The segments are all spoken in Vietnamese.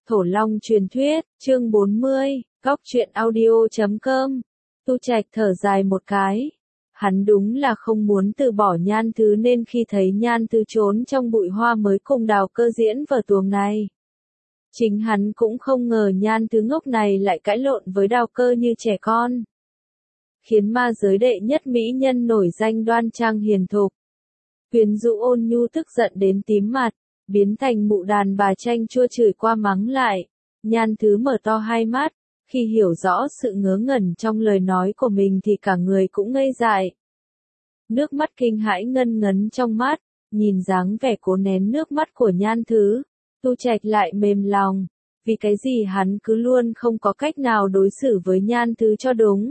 Thổ Long truyền thuyết, chương 40, góc truyện audio.com. Tu Trạch thở dài một cái. Hắn đúng là không muốn từ bỏ Nhan Thứ nên khi thấy Nhan Thứ trốn trong bụi hoa mới cùng Đào Cơ diễn vở tuồng này. Chính hắn cũng không ngờ Nhan Thứ ngốc này lại cãi lộn với Đào Cơ như trẻ con. Khiến ma giới đệ nhất mỹ nhân nổi danh đoan trang hiền thục. Quyến rũ ôn nhu tức giận đến tím mặt, biến thành mụ đàn bà chanh chua chửi qua mắng lại. Nhan Thứ mở to hai mắt, khi hiểu rõ sự ngớ ngẩn trong lời nói của mình thì cả người cũng ngây dại. Nước mắt kinh hãi ngân ngấn trong mắt, nhìn dáng vẻ cố nén nước mắt của Nhan Thứ, Tu Trạch lại mềm lòng, vì cái gì hắn cứ luôn không có cách nào đối xử với Nhan Thứ cho đúng.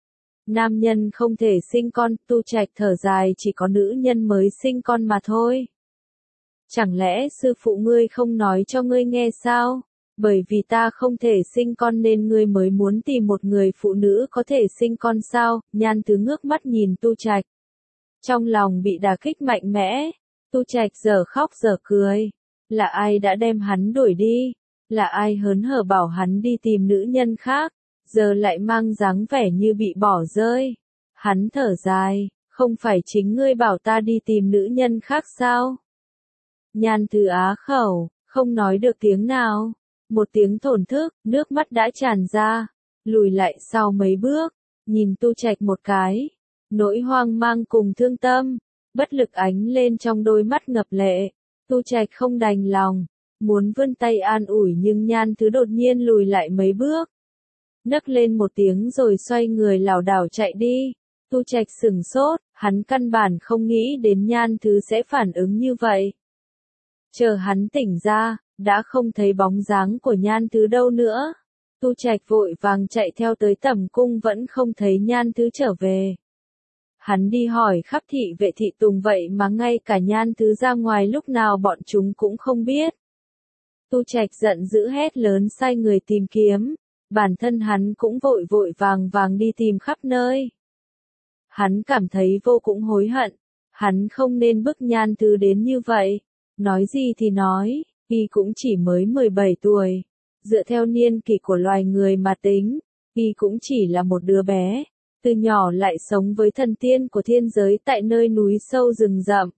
Nam nhân không thể sinh con, Tu Trạch thở dài, chỉ có nữ nhân mới sinh con mà thôi. Chẳng lẽ sư phụ ngươi không nói cho ngươi nghe sao? Bởi vì ta không thể sinh con nên ngươi mới muốn tìm một người phụ nữ có thể sinh con sao? Nhan Thứ ngước mắt nhìn Tu Trạch. Trong lòng bị đả kích mạnh mẽ, Tu Trạch giờ khóc giờ cười. Là ai đã đem hắn đuổi đi? Là ai hớn hở bảo hắn đi tìm nữ nhân khác? Giờ lại mang dáng vẻ như bị bỏ rơi. Hắn thở dài, không phải chính ngươi bảo ta đi tìm nữ nhân khác sao? Nhan Thứ á khẩu, không nói được tiếng nào. Một tiếng thổn thức, nước mắt đã tràn ra, lùi lại sau mấy bước, nhìn Tu Trạch một cái. Nỗi hoang mang cùng thương tâm, bất lực ánh lên trong đôi mắt ngập lệ. Tu Trạch không đành lòng, muốn vươn tay an ủi nhưng Nhan Thứ đột nhiên lùi lại mấy bước. Nấc lên một tiếng rồi xoay người lảo đảo chạy đi. Tu Trạch sửng sốt, hắn căn bản không nghĩ đến Nhan Thứ sẽ phản ứng như vậy. Chờ hắn tỉnh ra, đã không thấy bóng dáng của Nhan Thứ đâu nữa. Tu Trạch vội vàng chạy theo tới Tẩm cung vẫn không thấy Nhan Thứ trở về. Hắn đi hỏi khắp thị vệ thị tùng vậy mà ngay cả Nhan Thứ ra ngoài lúc nào bọn chúng cũng không biết. Tu Trạch giận dữ hét lớn sai người tìm kiếm. Bản thân hắn cũng vội vội vàng vàng đi tìm khắp nơi. Hắn cảm thấy vô cùng hối hận. Hắn không nên bức Nhan Thứ đến như vậy. Nói gì thì nói, y cũng chỉ mới 17 tuổi. Dựa theo niên kỷ của loài người mà tính, y cũng chỉ là một đứa bé. Từ nhỏ lại sống với thần tiên của thiên giới tại nơi núi sâu rừng rậm.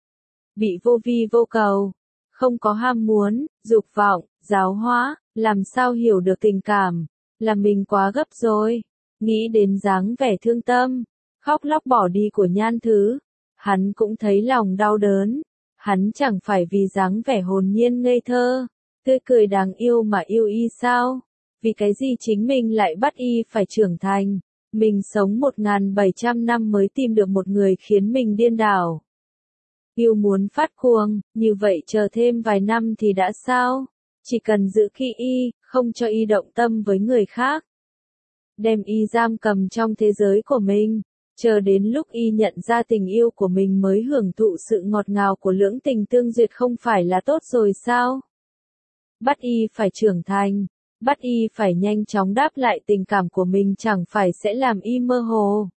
Bị vô vi vô cầu, không có ham muốn, dục vọng, giáo hóa, làm sao hiểu được tình cảm, là mình quá gấp rồi. Nghĩ đến dáng vẻ thương tâm, khóc lóc bỏ đi của Nhan Thứ, hắn cũng thấy lòng đau đớn. Hắn chẳng phải vì dáng vẻ hồn nhiên ngây thơ, tươi cười đáng yêu mà yêu y sao? Vì cái gì chính mình lại bắt y phải trưởng thành? Mình sống 1700 năm mới tìm được một người khiến mình điên đảo. Yêu muốn phát cuồng, như vậy chờ thêm vài năm thì đã sao? Chỉ cần giữ kỹ y, không cho y động tâm với người khác. Đem y giam cầm trong thế giới của mình. Chờ đến lúc y nhận ra tình yêu của mình mới hưởng thụ sự ngọt ngào của lưỡng tình tương duyệt không phải là tốt rồi sao? Bắt y phải trưởng thành, bắt y phải nhanh chóng đáp lại tình cảm của mình chẳng phải sẽ làm y mơ hồ.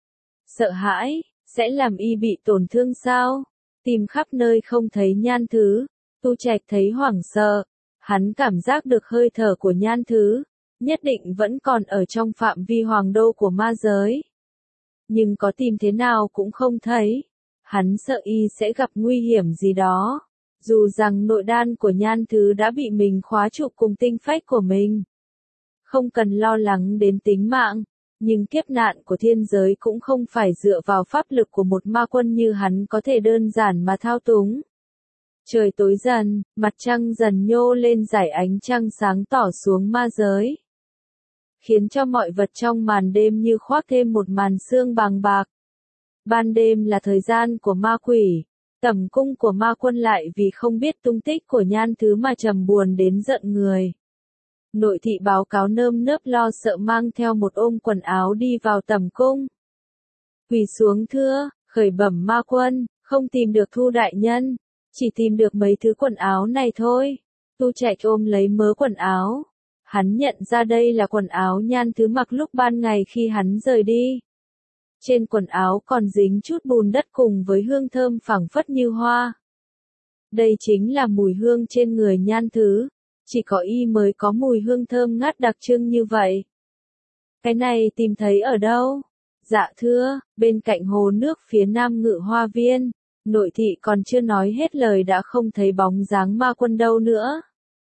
Sợ hãi, sẽ làm y bị tổn thương sao? Tìm khắp nơi không thấy Nhan Thứ, Tu Trạch thấy hoảng sợ, hắn cảm giác được hơi thở của Nhan Thứ, nhất định vẫn còn ở trong phạm vi hoàng đô của ma giới. Nhưng có tìm thế nào cũng không thấy. Hắn sợ y sẽ gặp nguy hiểm gì đó. Dù rằng nội đan của Nhan Thứ đã bị mình khóa trụ cùng tinh phách của mình. Không cần lo lắng đến tính mạng. Nhưng kiếp nạn của thiên giới cũng không phải dựa vào pháp lực của một ma quân như hắn có thể đơn giản mà thao túng. Trời tối dần, mặt trăng dần nhô lên dải ánh trăng sáng tỏ xuống ma giới. Khiến cho mọi vật trong màn đêm như khoác thêm một màn sương bàng bạc. Ban đêm là thời gian của ma quỷ, Tẩm cung của ma quân lại vì không biết tung tích của Nhan Thứ mà trầm buồn đến giận người. Nội thị báo cáo nơm nớp lo sợ mang theo một ôm quần áo đi vào Tẩm cung. Quỳ xuống thưa, khởi bẩm ma quân, không tìm được Thu đại nhân, chỉ tìm được mấy thứ quần áo này thôi. Tu Trạch ôm lấy mớ quần áo. Hắn nhận ra đây là quần áo Nhan Thứ mặc lúc ban ngày khi hắn rời đi. Trên quần áo còn dính chút bùn đất cùng với hương thơm phảng phất như hoa. Đây chính là mùi hương trên người Nhan Thứ. chỉ có y mới có mùi hương thơm ngát đặc trưng như vậy. Cái này tìm thấy ở đâu? Dạ thưa, bên cạnh hồ nước phía nam Ngự Hoa Viên. Nội thị còn chưa nói hết lời đã không thấy bóng dáng ma quân đâu nữa.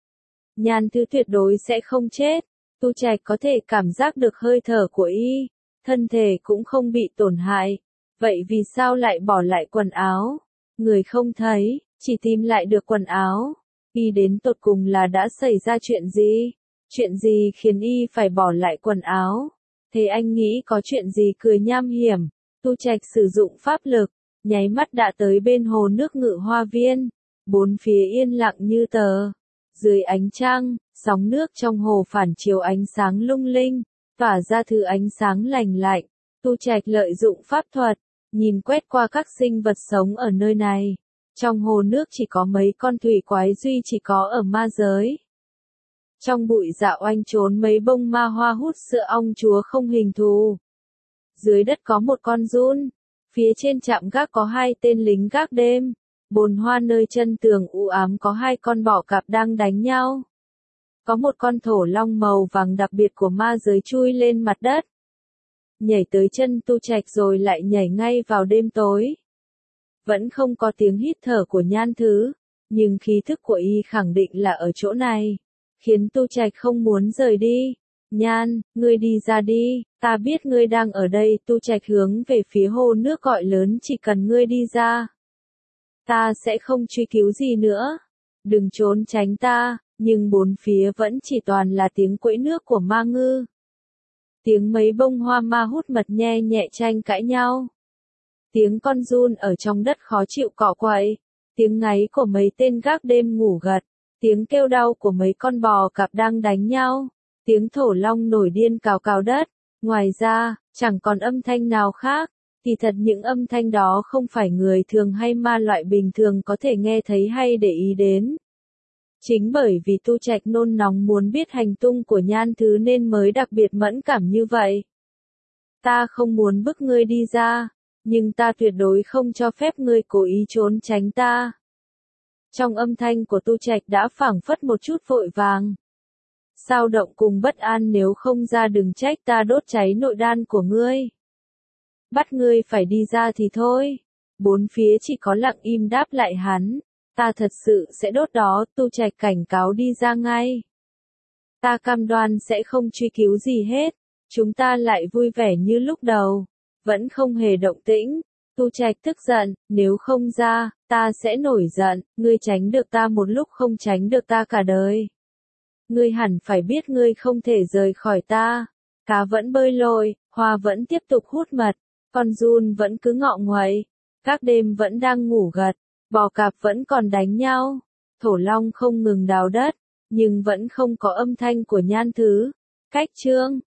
Nhan Thư tuyệt đối sẽ không chết. Tu Trạch có thể cảm giác được hơi thở của y, thân thể cũng không bị tổn hại. Vậy vì sao lại bỏ lại quần áo? Người không thấy, chỉ tìm lại được quần áo. Y đến tột cùng là đã xảy ra chuyện gì? Chuyện gì khiến y phải bỏ lại quần áo? Thế anh nghĩ có chuyện gì cười nham hiểm? Tu Trạch sử dụng pháp lực, nháy mắt đã tới bên hồ nước Ngự Hoa Viên. Bốn phía yên lặng như tờ. Dưới ánh trăng, sóng nước trong hồ phản chiếu ánh sáng lung linh, tỏa ra thứ ánh sáng lành lạnh. Tu Trạch lợi dụng pháp thuật, nhìn quét qua các sinh vật sống ở nơi này. Trong hồ nước chỉ có mấy con thủy quái duy chỉ có ở ma giới. Trong bụi dạ oanh trốn mấy bông ma hoa hút sữa ong chúa không hình thù. Dưới đất có một con giun. Phía trên trạm gác có hai tên lính gác đêm. Bồn hoa nơi chân tường u ám có hai con bọ cạp đang đánh nhau. Có một con thổ long màu vàng đặc biệt của ma giới chui lên mặt đất. Nhảy tới chân Tu Trạch rồi lại nhảy ngay vào đêm tối. Vẫn không có tiếng hít thở của Nhan Thứ, nhưng khí thức của y khẳng định là ở chỗ này, khiến Tu Trạch không muốn rời đi. Nhan, ngươi đi ra đi, ta biết ngươi đang ở đây. Tu Trạch hướng về phía hồ nước gọi lớn, chỉ cần ngươi đi ra, ta sẽ không truy cứu gì nữa. Đừng trốn tránh ta. Nhưng bốn phía vẫn chỉ toàn là tiếng quẫy nước của ma ngư. Tiếng mấy bông hoa ma hút mật nhe nhẹ tranh cãi nhau. Tiếng con giun ở trong đất khó chịu cọ quậy. Tiếng ngáy của mấy tên gác đêm ngủ gật. Tiếng kêu đau của mấy con bò cạp đang đánh nhau. Tiếng thổ long nổi điên cào cào đất. Ngoài ra, chẳng còn âm thanh nào khác. Thì thật những âm thanh đó không phải người thường hay ma loại bình thường có thể nghe thấy hay để ý đến. Chính bởi vì Tu Trạch nôn nóng muốn biết hành tung của Nhan Thứ nên mới đặc biệt mẫn cảm như vậy. Ta không muốn bức ngươi đi ra, nhưng ta tuyệt đối không cho phép ngươi cố ý trốn tránh ta. Trong âm thanh của Tu Trạch đã phảng phất một chút vội vàng. Sao động cùng bất an, nếu không ra đừng trách ta đốt cháy nội đan của ngươi. Bắt ngươi phải đi ra thì thôi. Bốn phía chỉ có lặng im đáp lại hắn. Ta thật sự sẽ đốt đó. Tu Trạch cảnh cáo đi ra ngay. Ta cam đoan sẽ không truy cứu gì hết. Chúng ta lại vui vẻ như lúc đầu. Vẫn không hề động tĩnh. Tu Trạch tức giận, nếu không ra, ta sẽ nổi giận. Ngươi tránh được ta một lúc, không tránh được ta cả đời. Ngươi hẳn phải biết ngươi không thể rời khỏi ta. Cá vẫn bơi lội, hoa vẫn tiếp tục hút mật, con giun vẫn cứ ngọ nguậy, các đêm vẫn đang ngủ gật, bò cạp vẫn còn đánh nhau, thổ long không ngừng đào đất, nhưng vẫn không có âm thanh của Nhan Thứ. Cách chương